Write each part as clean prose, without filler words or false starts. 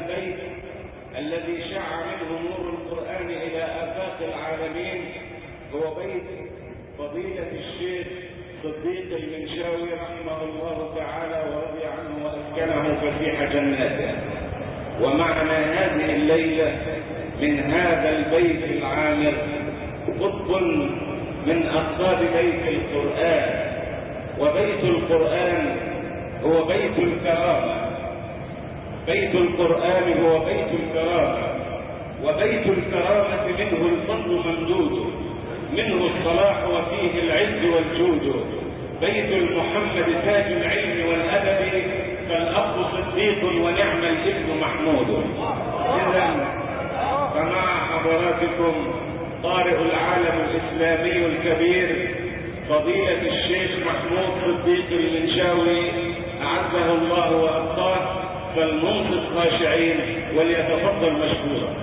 البيت الذي شع منه نور القرآن إلى آفاق العالمين هو بيت فضيلة الشيخ صديق المنشاوي رحمه الله تعالى ورضي عنه وأسكنه فسيح جناته. ومعنا هذه الليلة من هذا البيت العامر قطب من أقطاب بيت القرآن. وبيت القرآن هو بيت الكرامة. بيت القرآن هو بيت الكرامة، وبيت الكرامة منه الفضل ممدود، منه الصلاح وفيه العز والجود. بيت المحمد تاج العلم والأدب، فالأب صديق ونعم الابن محمود. إذن فمع حضراتكم قارئ العالم الإسلامي الكبير فضيلة الشيخ محمود صديق المنشاوي أعزه الله وأبقاه، فلننصت خاشعين وليتفضل مشكورا.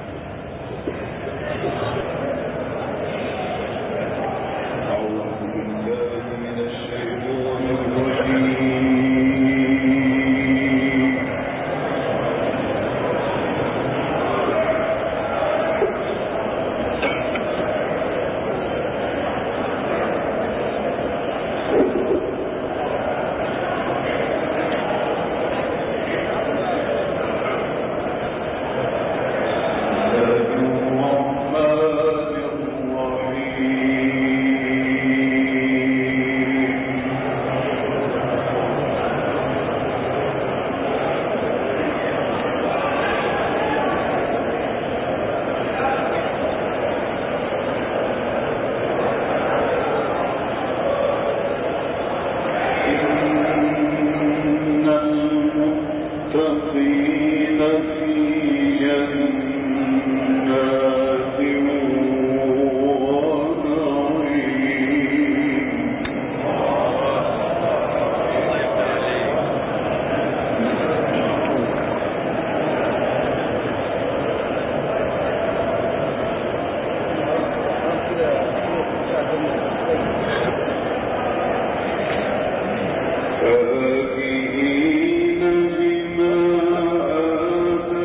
أعوذ بالله من الشيطان الرجيم. فاكهين بما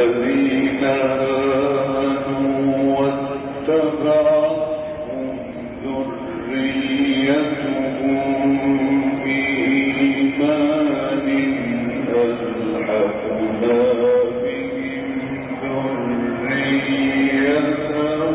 الذين آمنوا واتبعتهم ذريتهم بإيمان ألحقنا بهم ذريتهم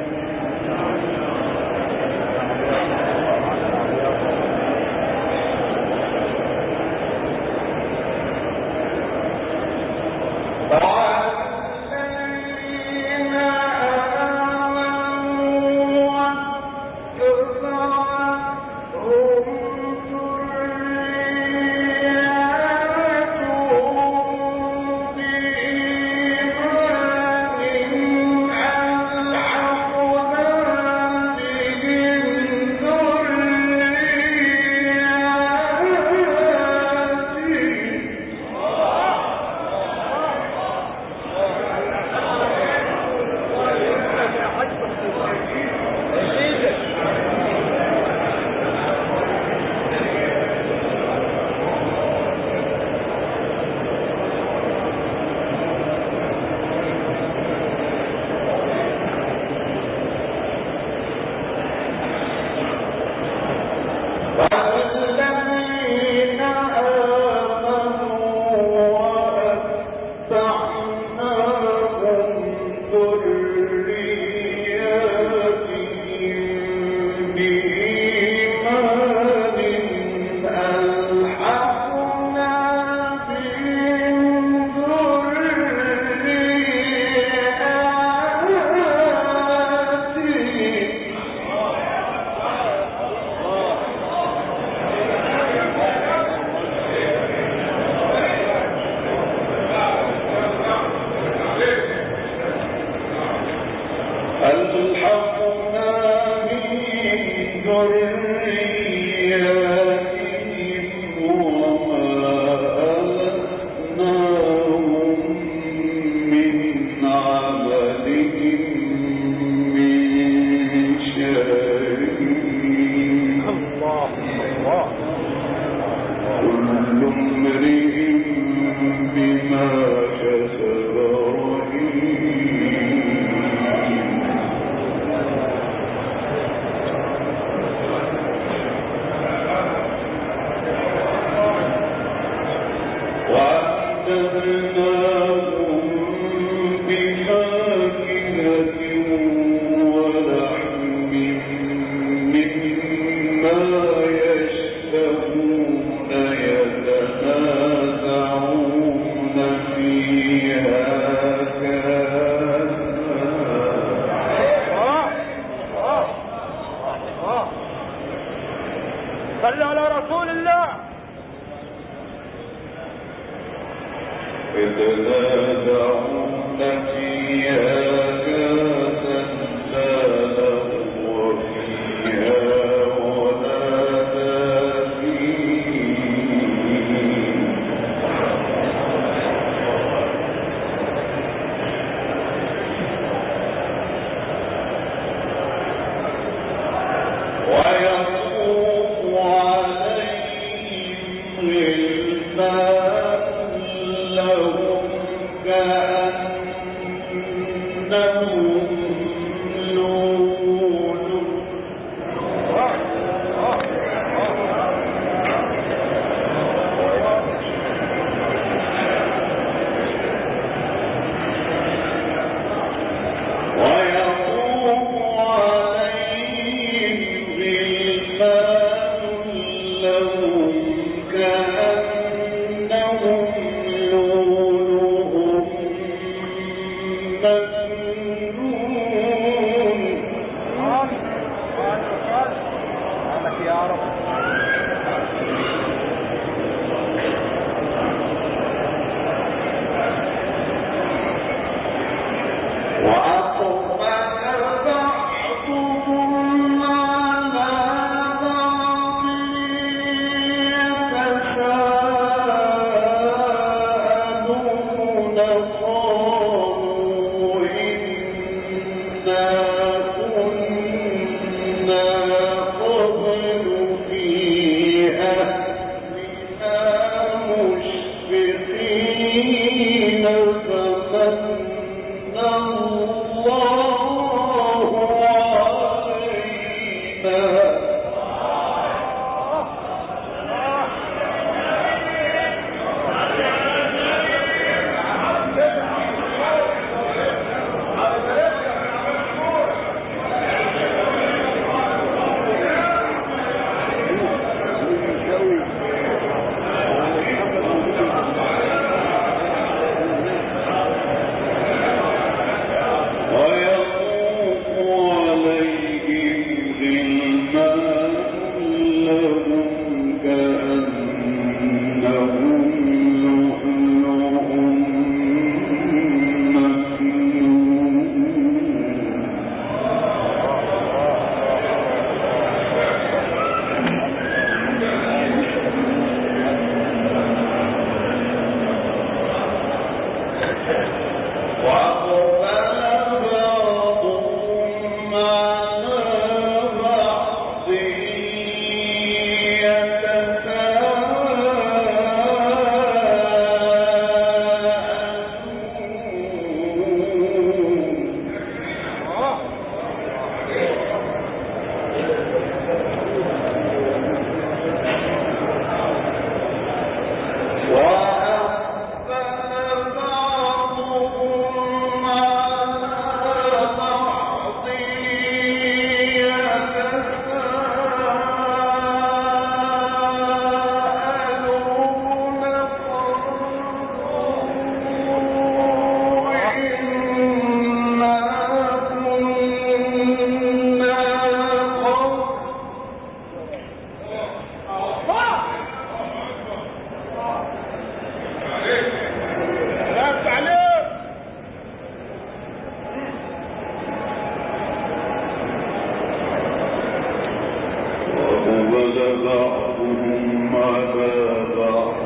صلوا على رسول الله. يتنازعون فيها كأسا لا لغو فيها ولا تأثيم ويطوف عليهم غلمان لهم كأنهم لؤلؤ ويطوف عليهم غلمان لهم كأنهم لؤلؤ مكنون يا رب. وأقبل بعضهم على بعض يتساءلون قالوا إنا كنا قبل في أهلنا مشفقين فمن بعضهم على بعض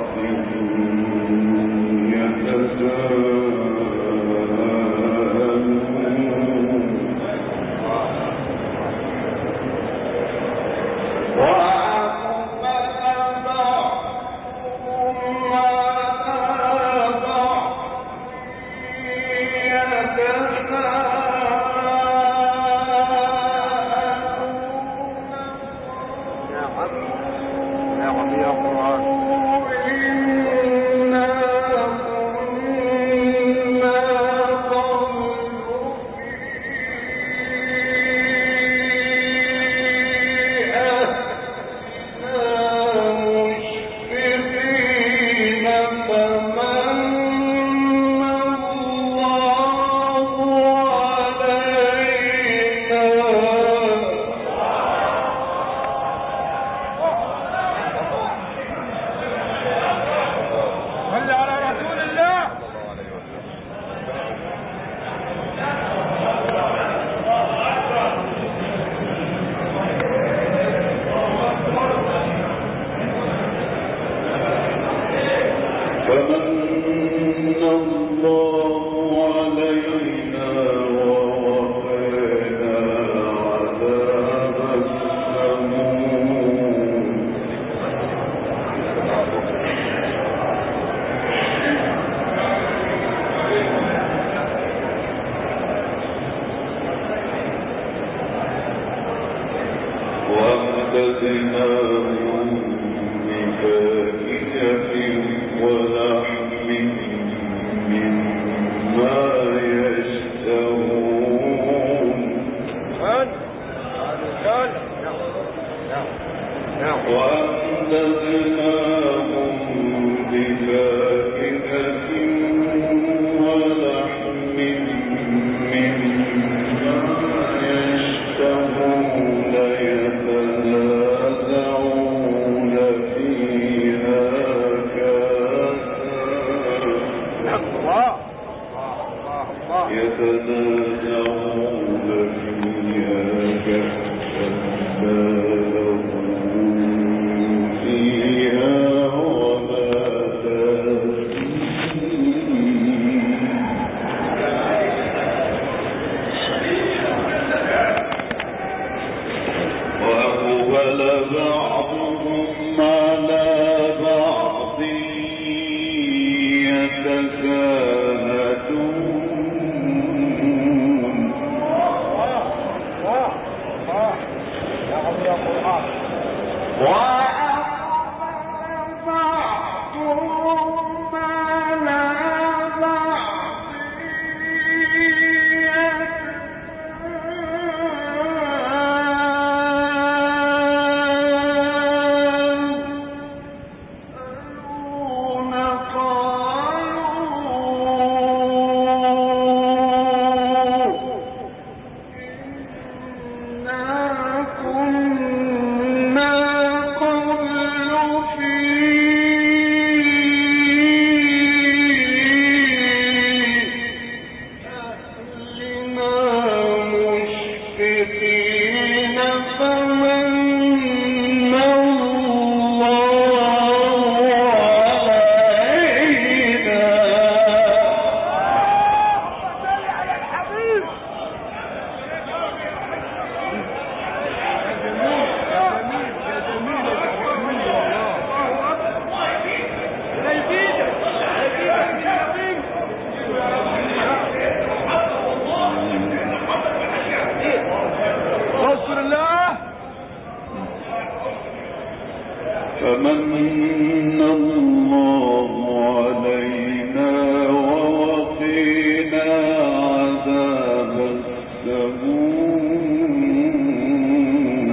فمن الله علينا ووقينا عذاب السموم.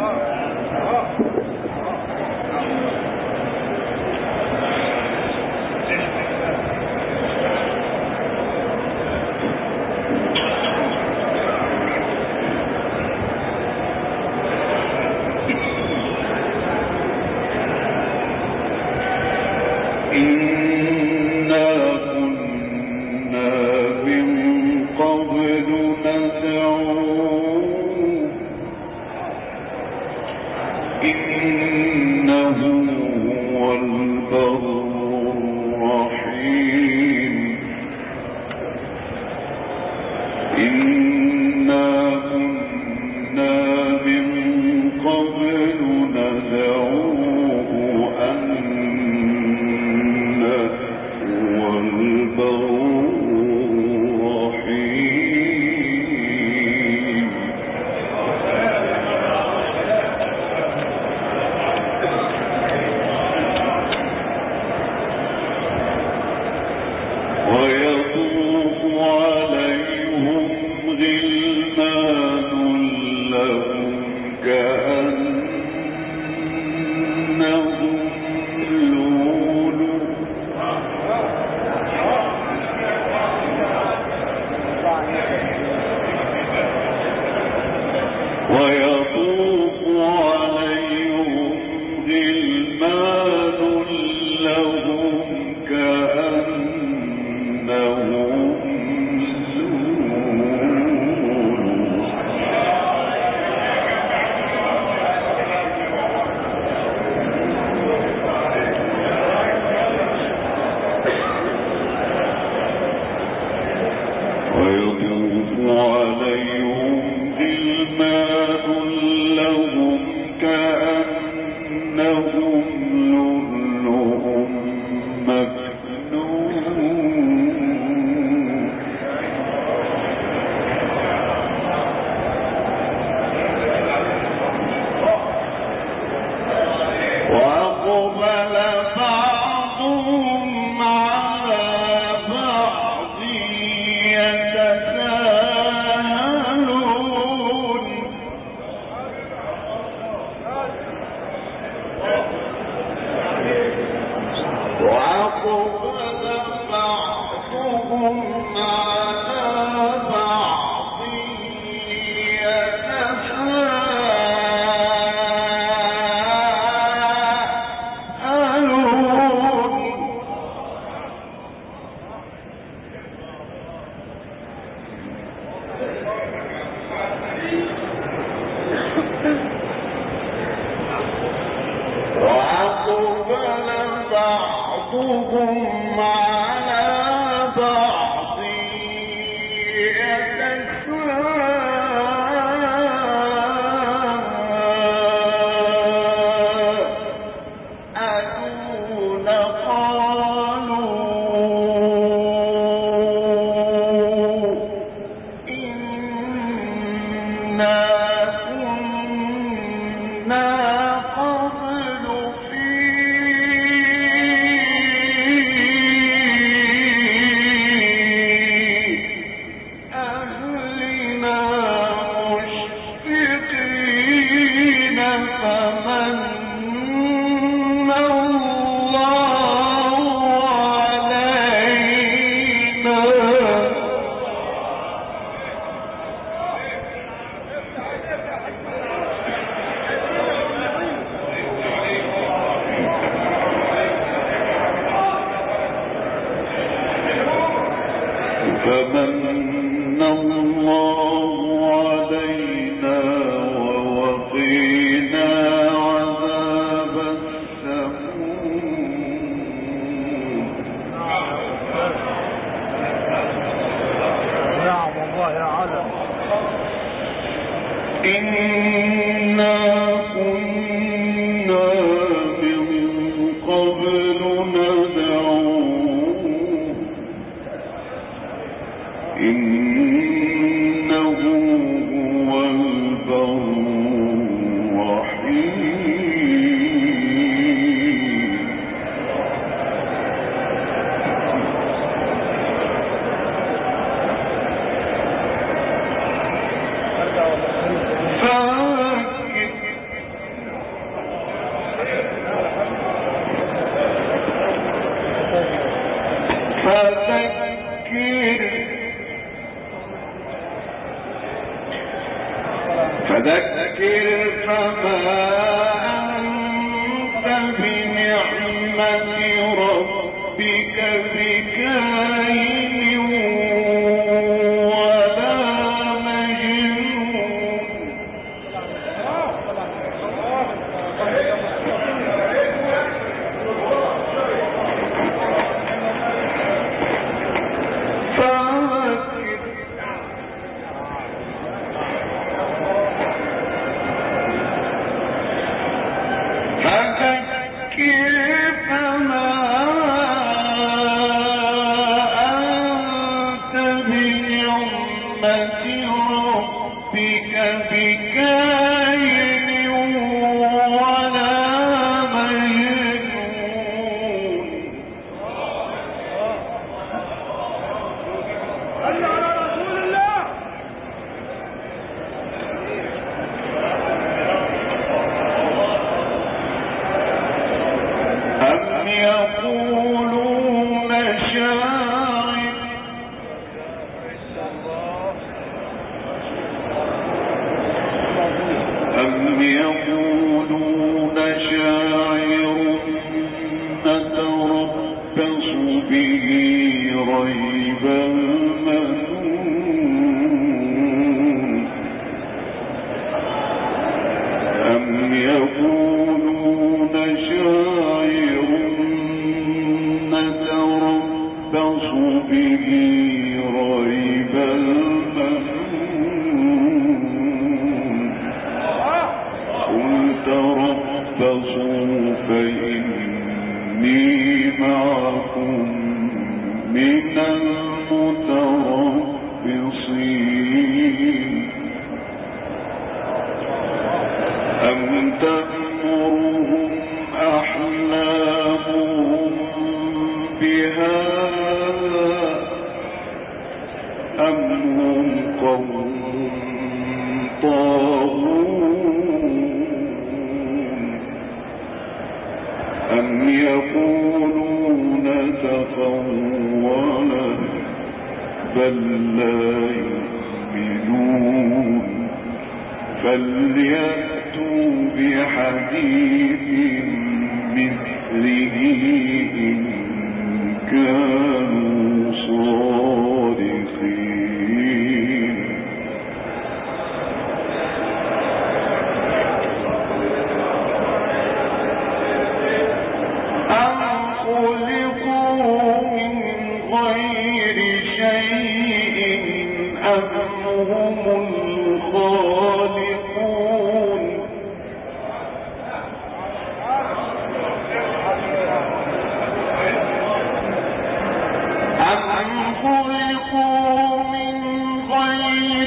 إنا كنا من قبل ندعوه ويطوف عليهم غلمان لهم كأنهم فمن الله علينا ووقينا عذاب السموم. نعم والله يا علم. إنا كنا من قبل ندعوه إنه هو البر الرحيم. فذكر فما أنت بنعمة ربك بكاهن ولا مجنون. فذكر فما أم يقولون شاعر نتربص به ريب المنون أم يقولون شاعر نتربص به ريب المنون قل تربصوا فإني معكم من المتربصين أم تأمرهم أحلامهم بهذا أم هم قوم طاغون أم يقولون تقوله بل لا يؤمنون فليأتوا بحديث مثله إن كانوا صادقين أم خلقوا من غير شيء أم هم الخالقون أم خلقوا من غير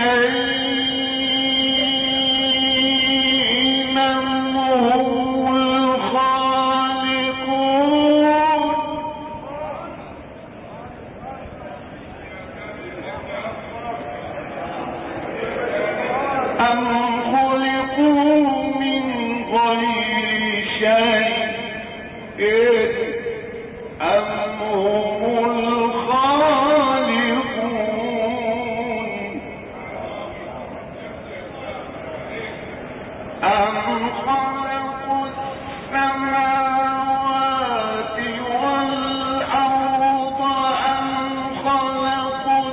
شيء أم هم الخالقون أم خلقوا من غير شيء أم هم الخالقون أم خلقوا السماوات والأرض أم خلقوا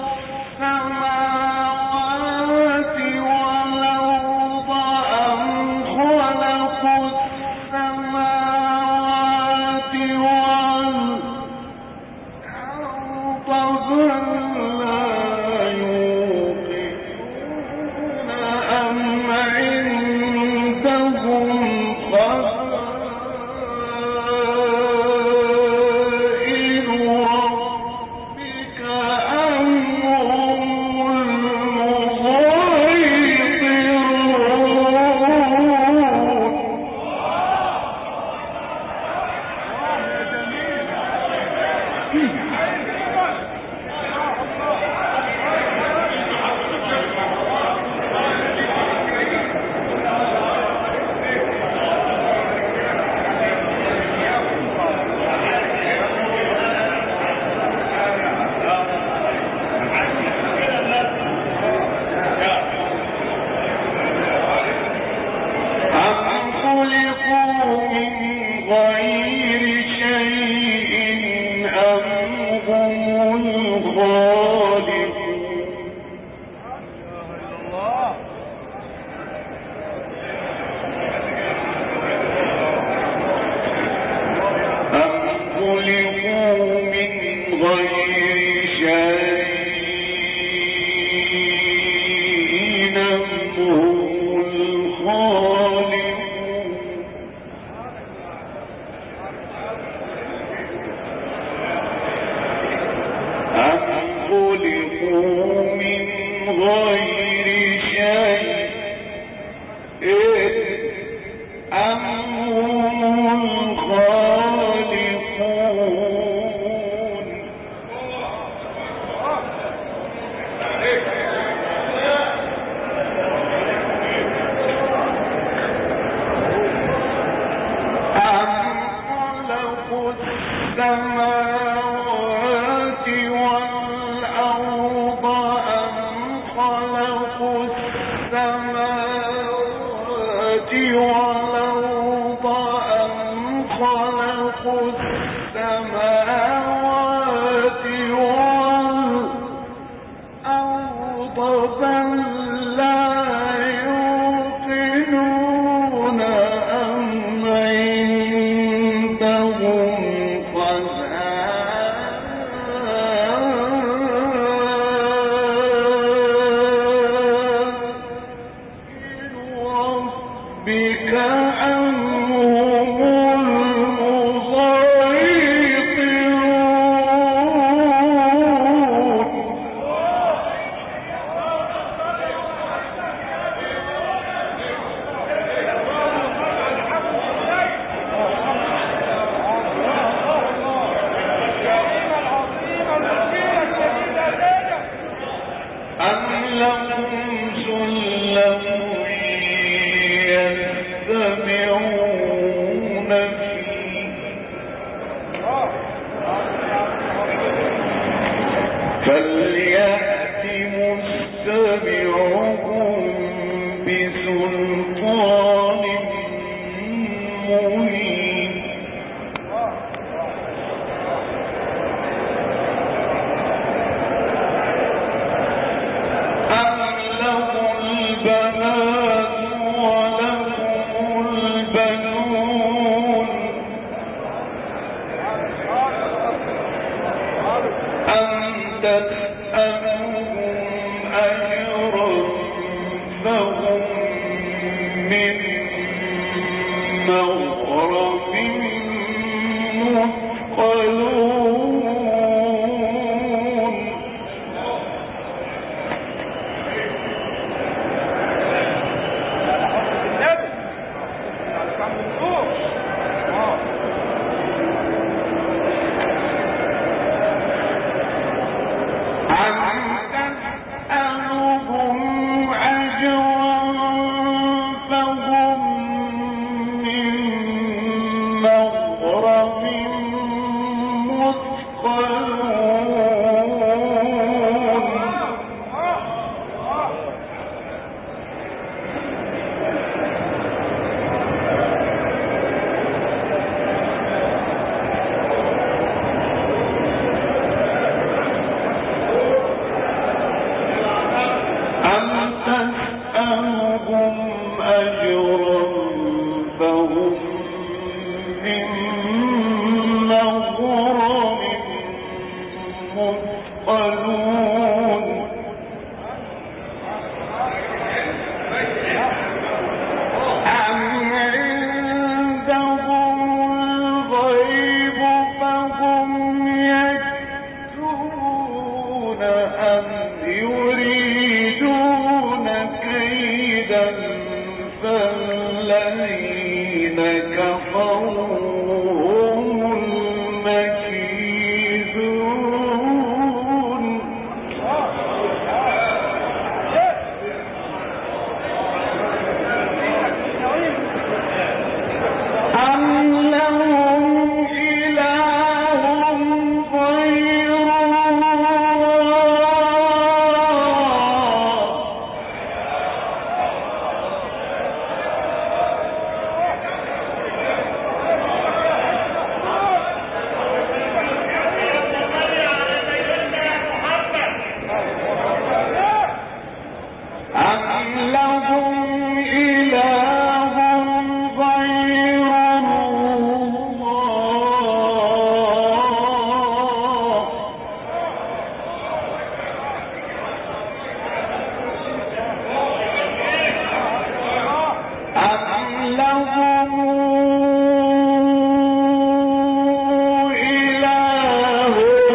السماوات والأرض أم خلقوا السماوات والأرض بل لا يوقنون أم عندهم خزائن ربك أم هم المسيطرون أم خلقوا من غير شيء أم هم الخالقون أم خلقوا من غير شيء أم هم الخالقون أم خلقوا من غير شيء أم هم الخالقون أم خلقوا السماوات والأرض أم خلقوا السماوات والأرض أم خلقوا السماوات والأرض بل لا يوقنون أم عندهم خزائن ربك أم هم المسيطرون أم لهم سلم يستمعون فيه فليأت مستمعهم بسلطان مبين أم له البنات ولكم البنون أم تسألهم أجرا فهم من مغرم مثقلون أم تسألهم أجرا فهم من مغرم مثقلون أم عندهم الغيب فهم يكتبون أم يريدون كيدا فالذين كفروا هم المكيدون أم لهم إله غير الله أم لهم إله غير الله أم لهم إله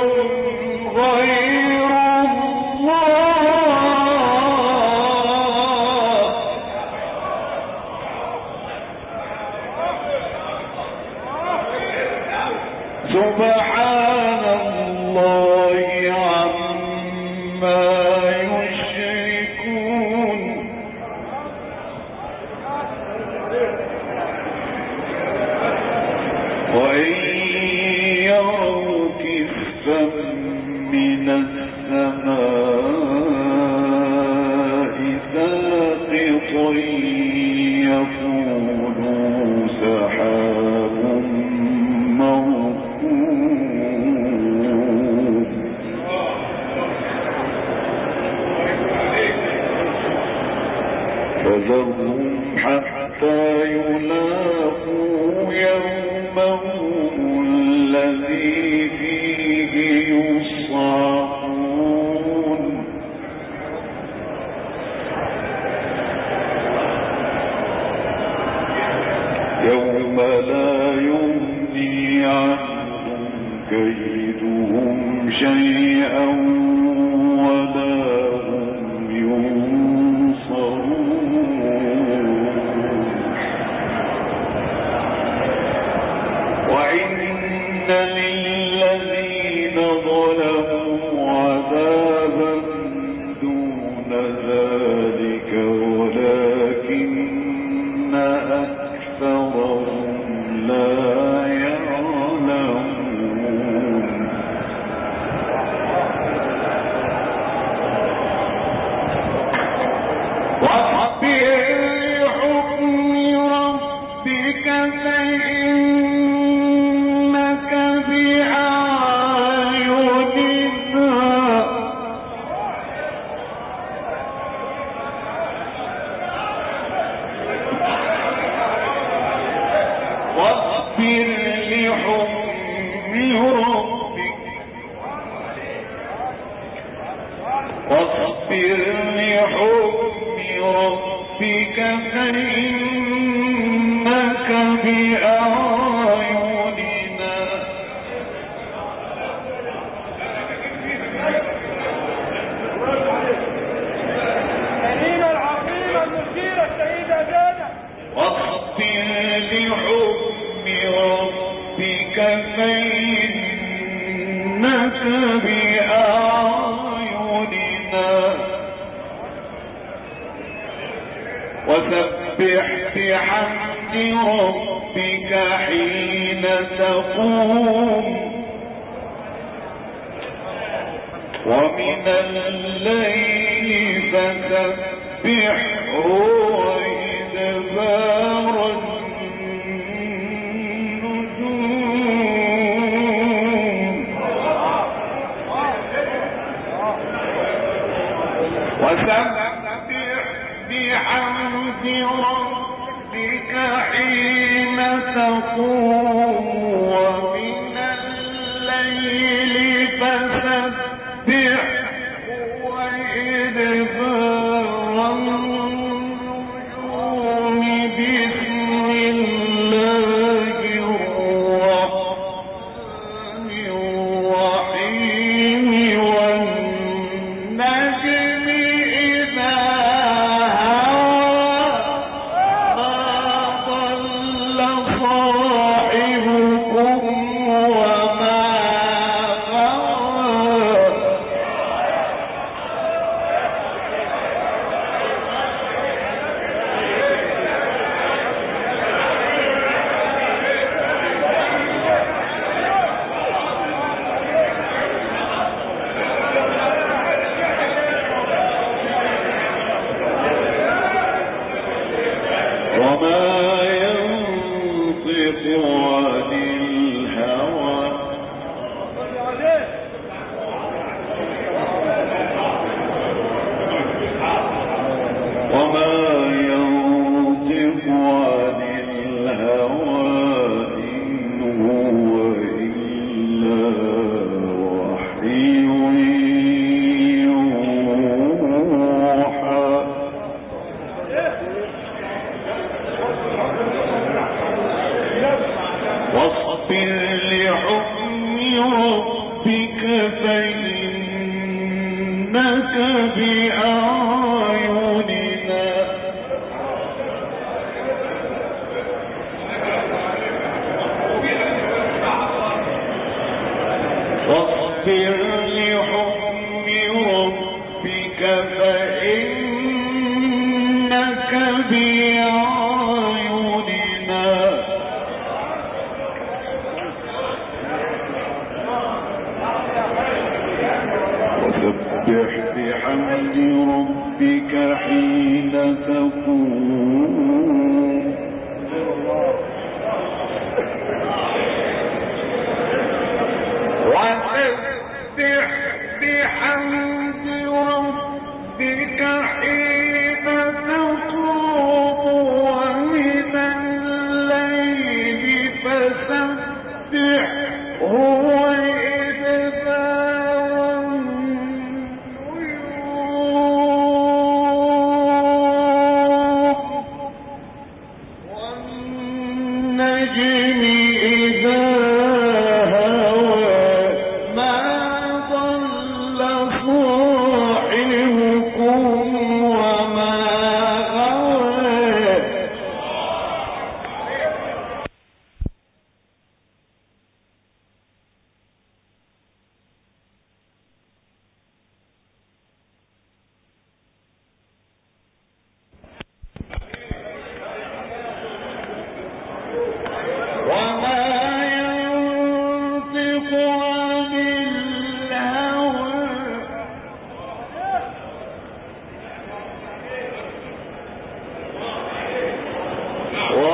غير الله سبحان الله عما يشركون وإن يروا كسفا من السماء ساقطا يقول فذرهم حتى يلاقوا يومهم الذي فيه يصعقون يوم لا يغني عنهم كيدهم شيئا ولا هم ينصرون وإن للذين ظلموا عذابا دون ذلك ولكن أكثرهم لا يعلمون واصبر لحكم ربك فإنك بأعيننا واصبر لحكم ربك واصبر لحكم ربك فإنك بأعيننا الكريمة العظيمة المثيرة السيدة زينب. واصبر لحكم ربك فإنك بأعيننا وسبح بحمد ربك حين تقوم ومن الليل فسبحه وإدبار النجوم وسبح بحمد ربك حين تقوم ومن الليل فسبحه وإدبار النجوم بسم الله الرحمن الرحيم والنجم إذا هوى ما ضل صاحبكم وما غوى وما ينطق عن الهوى وما ينطق عن الهوى إن هو إلا وحي يوحى واصبر لحكم ربك فإنك بأعيننا واصبر لحكم ربك فإنك بأعيننا وسبح بحمد ربك حين تقوم وسبح بحمد ربك حين تقوم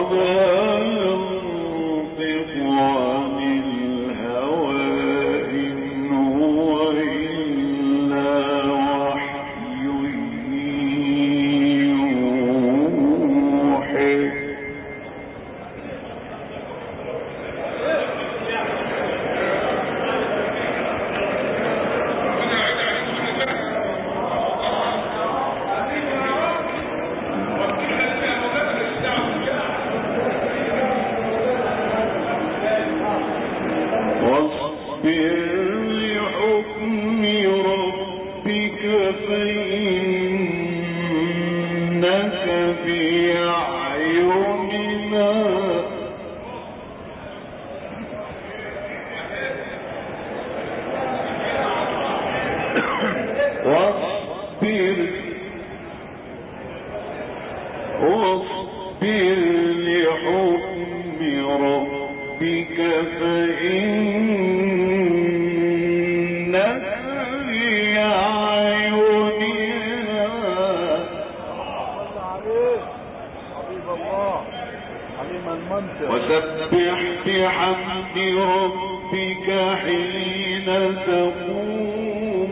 وسبح بحمد ربك حين تقوم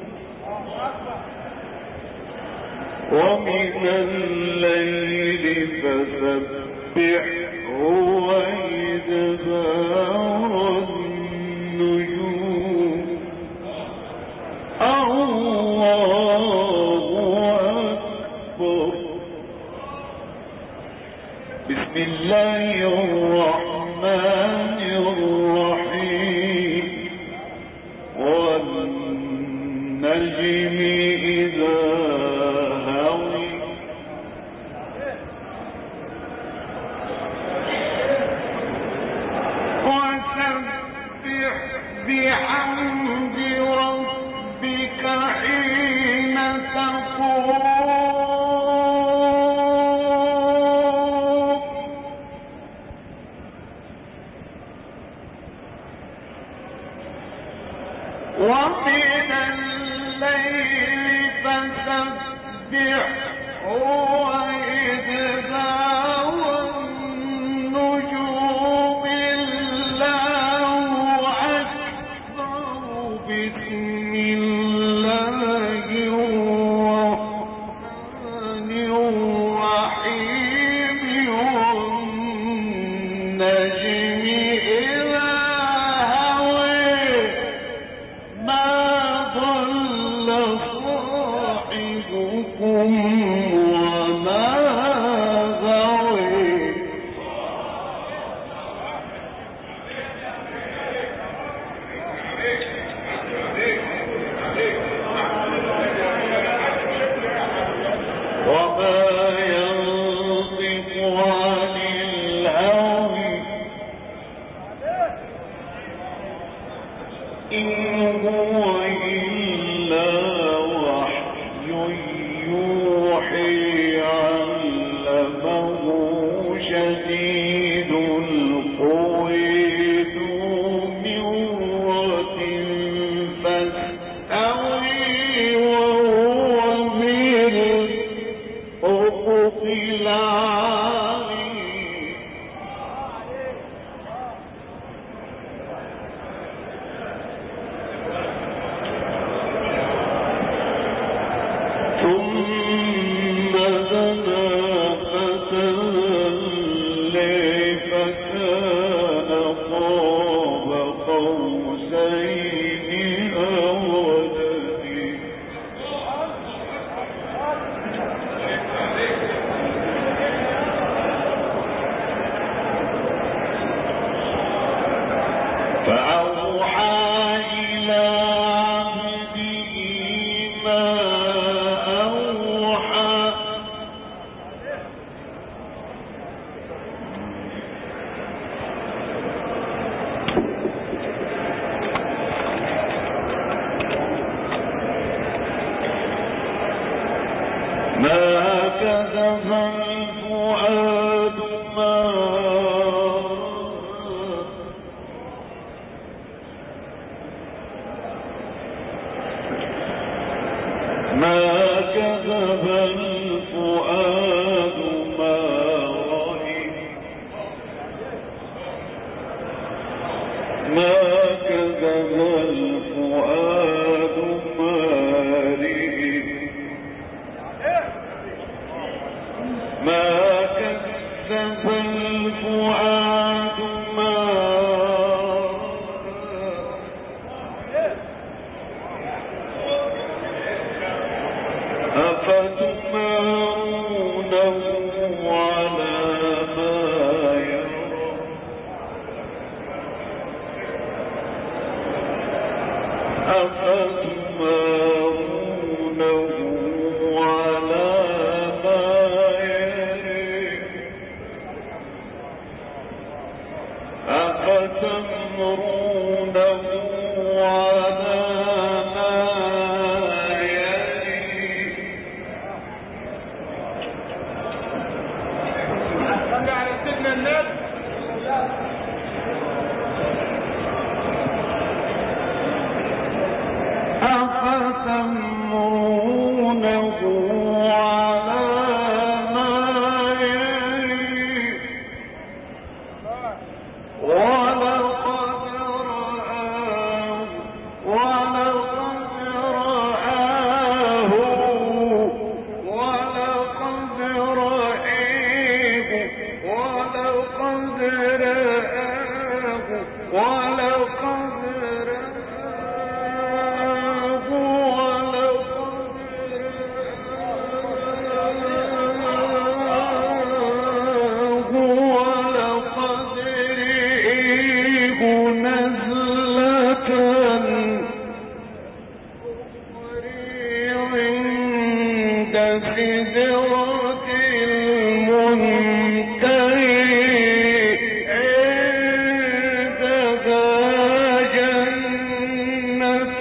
ومن الليل فسبحه وإدبار النجوم الله أكبر. بسم الله الرحمن الرحيم. والنجم إذا هوى وسبح بحمد ربك حين تقوم ومن الليل فسبحه وإدبار النجوم الله أكبر. ما كذب الفؤاد ما أفتمارونه على ما يرى أفتمارونه على ما يرى أفتمرونه على ما أفتمرونه على ما يري ولقد رآه ولقد رآه ولقد رآه سدرة المنتهى عندها جنة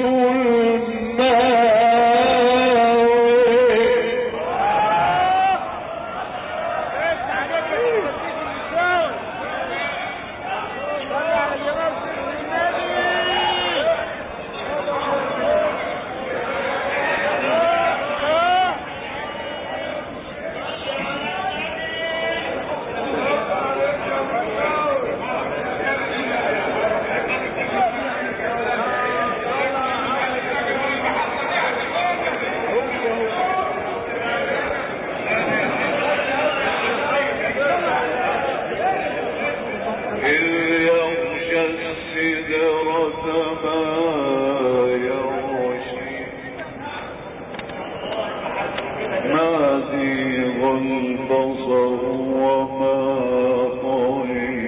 البصر وما طغى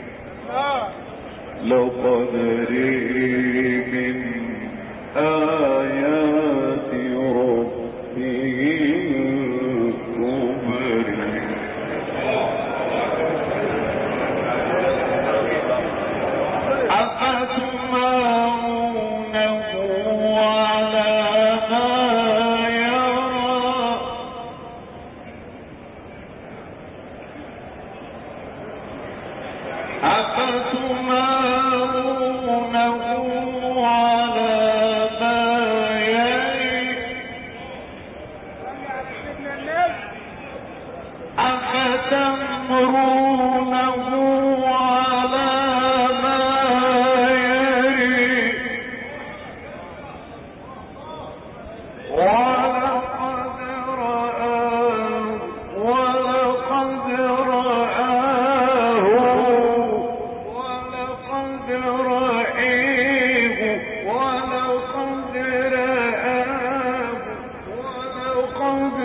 لقد رئي من آيات ربه الكبر أفتمارونه على ما يرى أفتمارونه على ما يرى أفتمرونه على ما يرى ولقد رآه ولقد رآه ولقد رآه ولقد رآه ولقد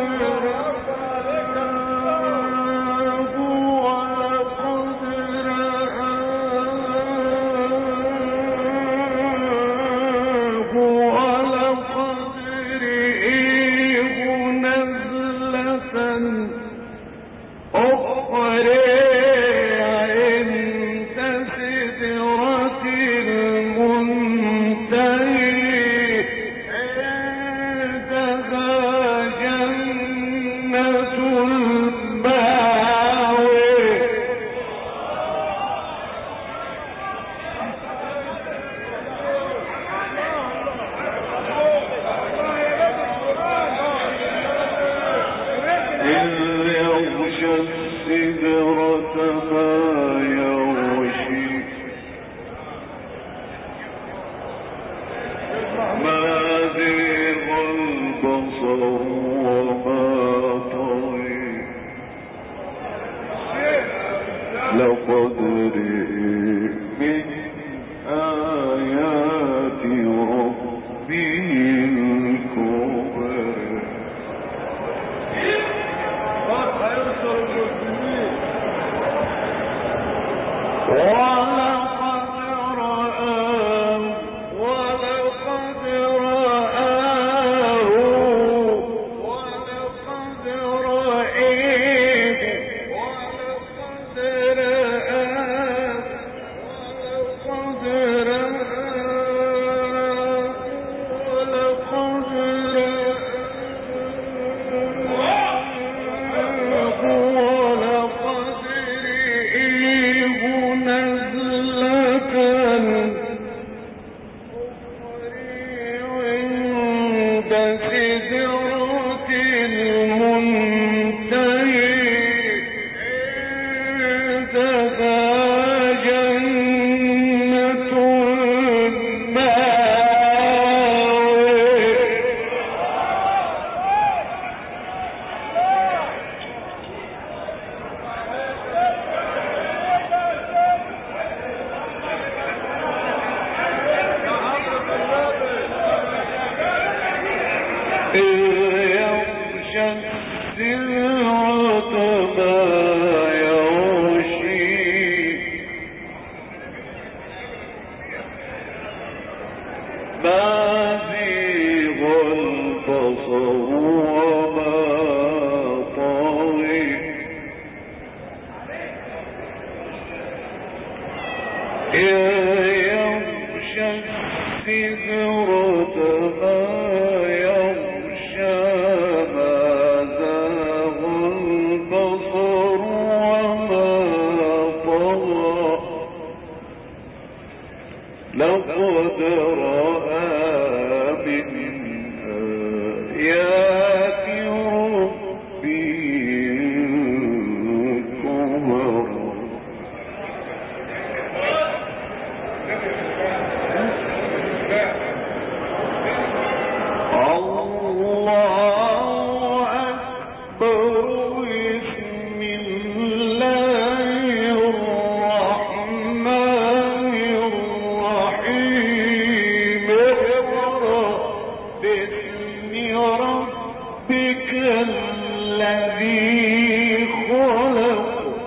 لقدر من آيات ربه الكبر لقد رأى من آيات ربه الكبر الله أكبر بسم الله الرحمن الرحيم اقرأ باسم ربك الذي خلق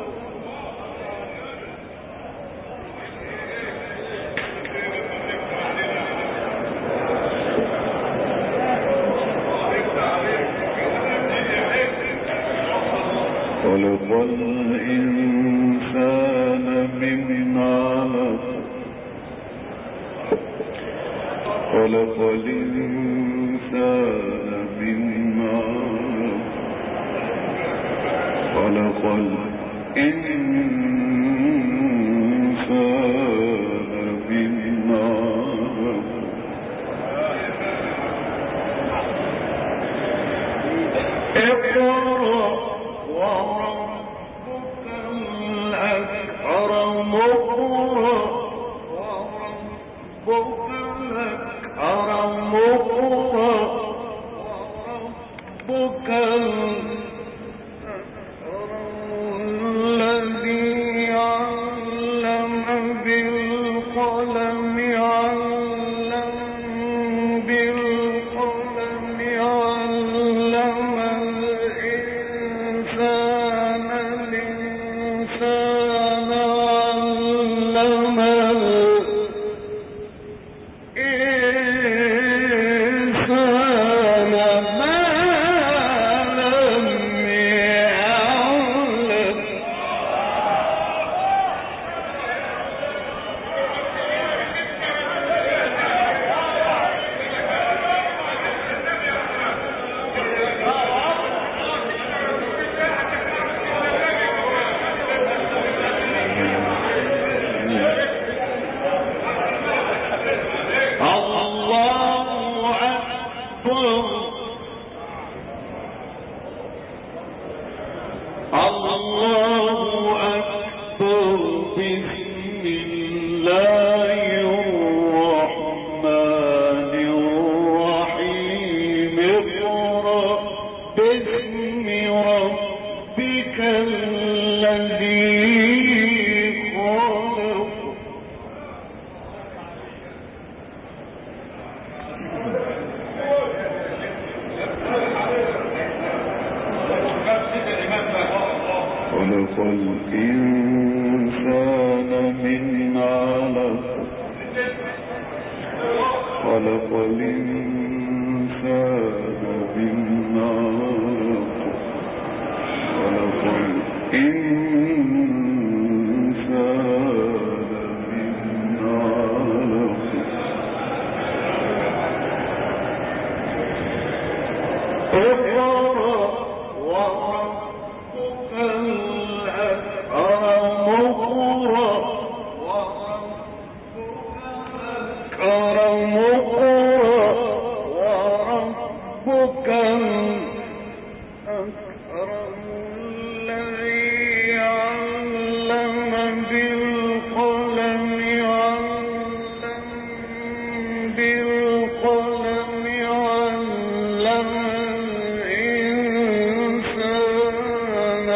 خلق الإنسان من علق خلق الإنسان من علق خلق الإنسان من علق اقرأ وربك الأكرم اقرأ وربك الأكرم اقرأ وربك الذي علم بالقلم علم بالقلم علم الإنسان الإنسان علم الإنسان ما لم يعلم الله أكبر الله أكبر بسم الله الرحمن الرحيم اقرأ باسم ربك الذي خلق الإنسان من علق خلق الإنسان من علق خلق الإنسان من علق اقرأ وربك الأكرم اقرأ وربك الأكرم الذي علم بالقلم علم الإنسان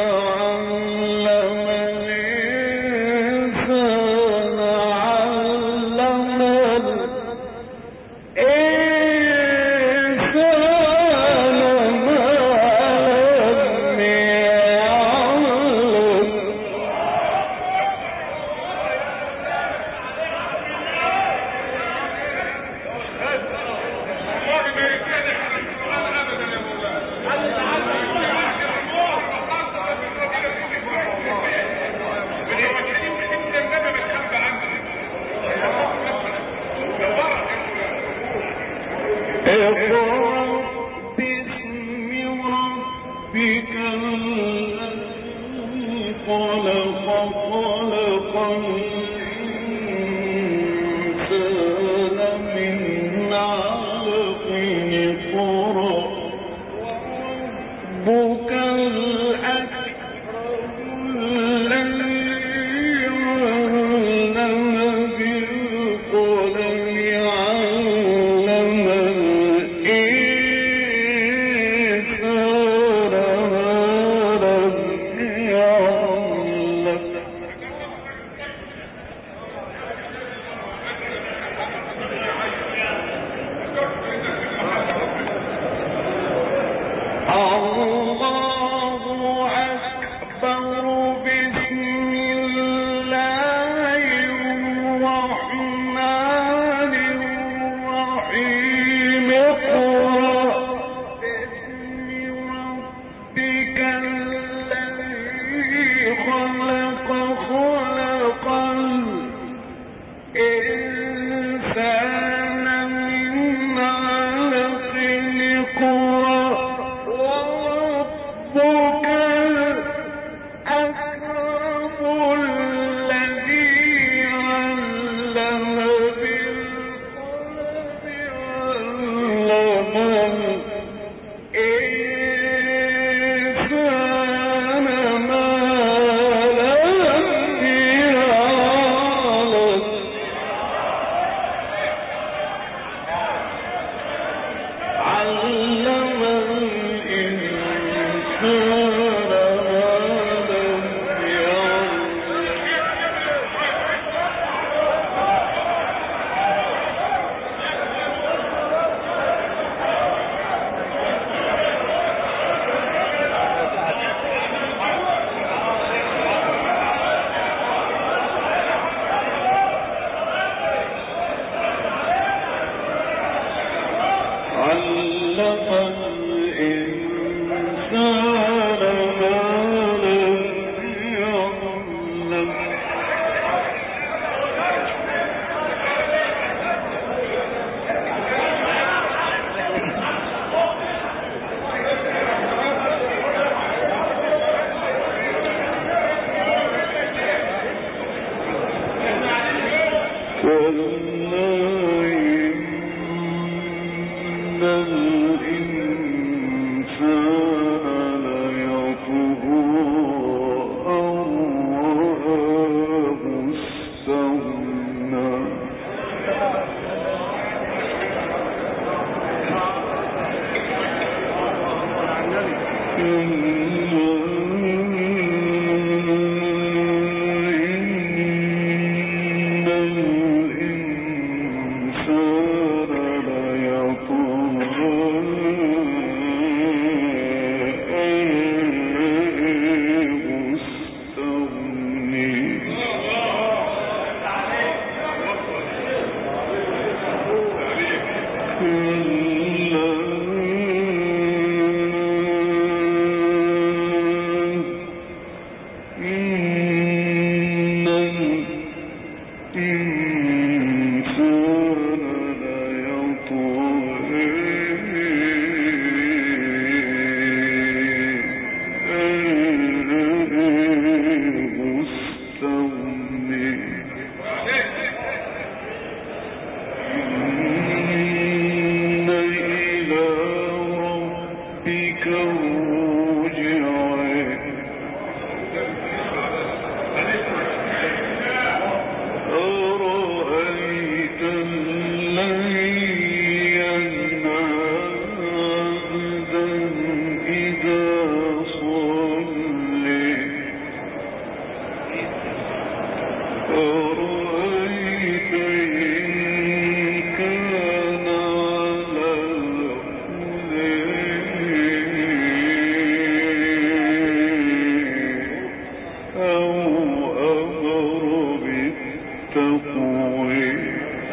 تقوي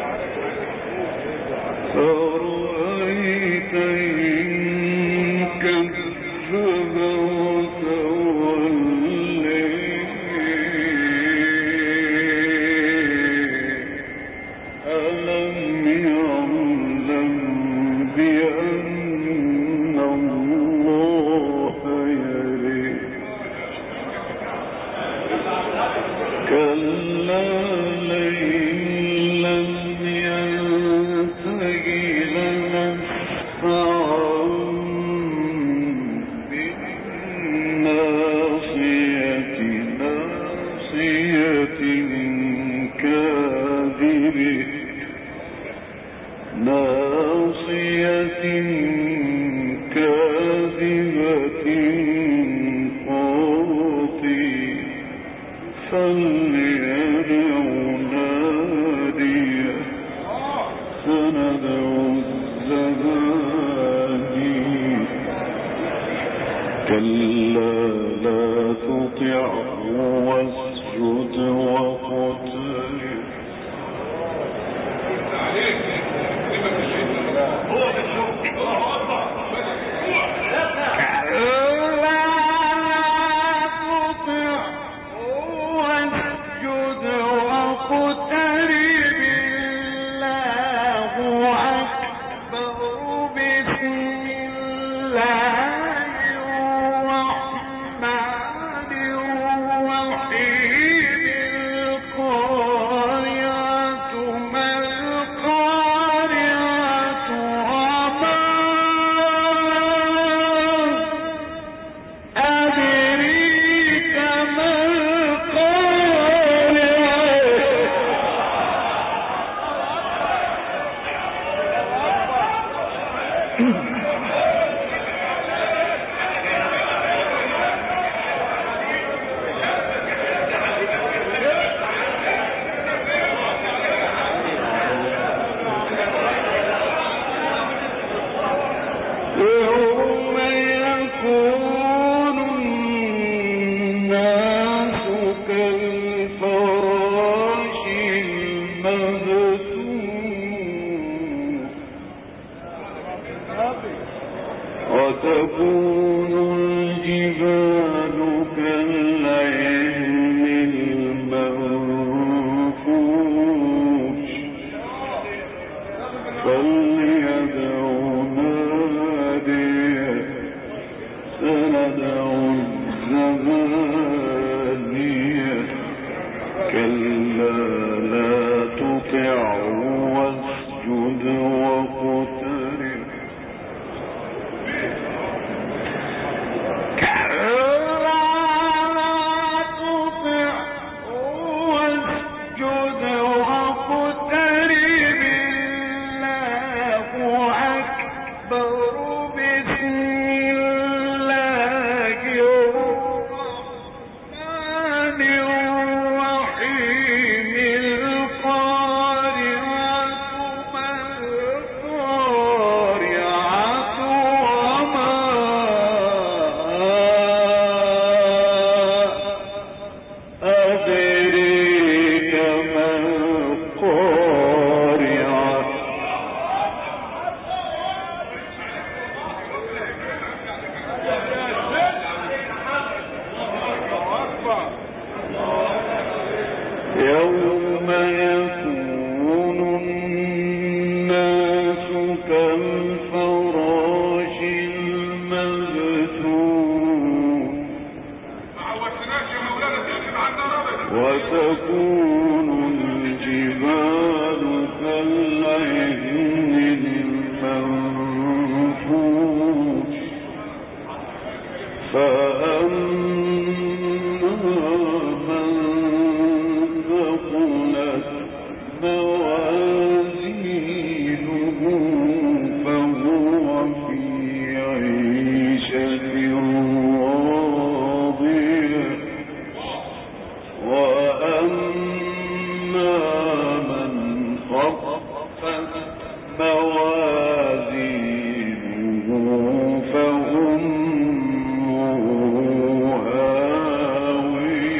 أرأيت إن كذب وتولي ألم يعلم بأن الله يرى كلا لئن لم ينته لنسفعا بالناصية ناصية كاذبة قاطعة فليدع ناديه سندع الزبانية كلا لا تطعه واسجد واقترب وتكون الجبال كالعهن المنفوش فليدع ناديه سندع الزبانية كلا لا تطعه واسجد واقترب يوم يكون الناس كالفراش المبثوث وتكون الجبال كالعهن المنفوش فأما من ثقلت موازينه فهو في عيشة راضية وأما من خفت موازينه فأمه هاوية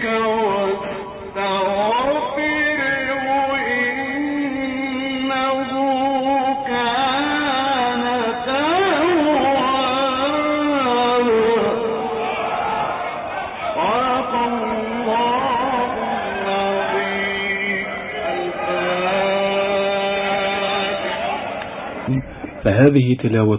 فهذه تلاوة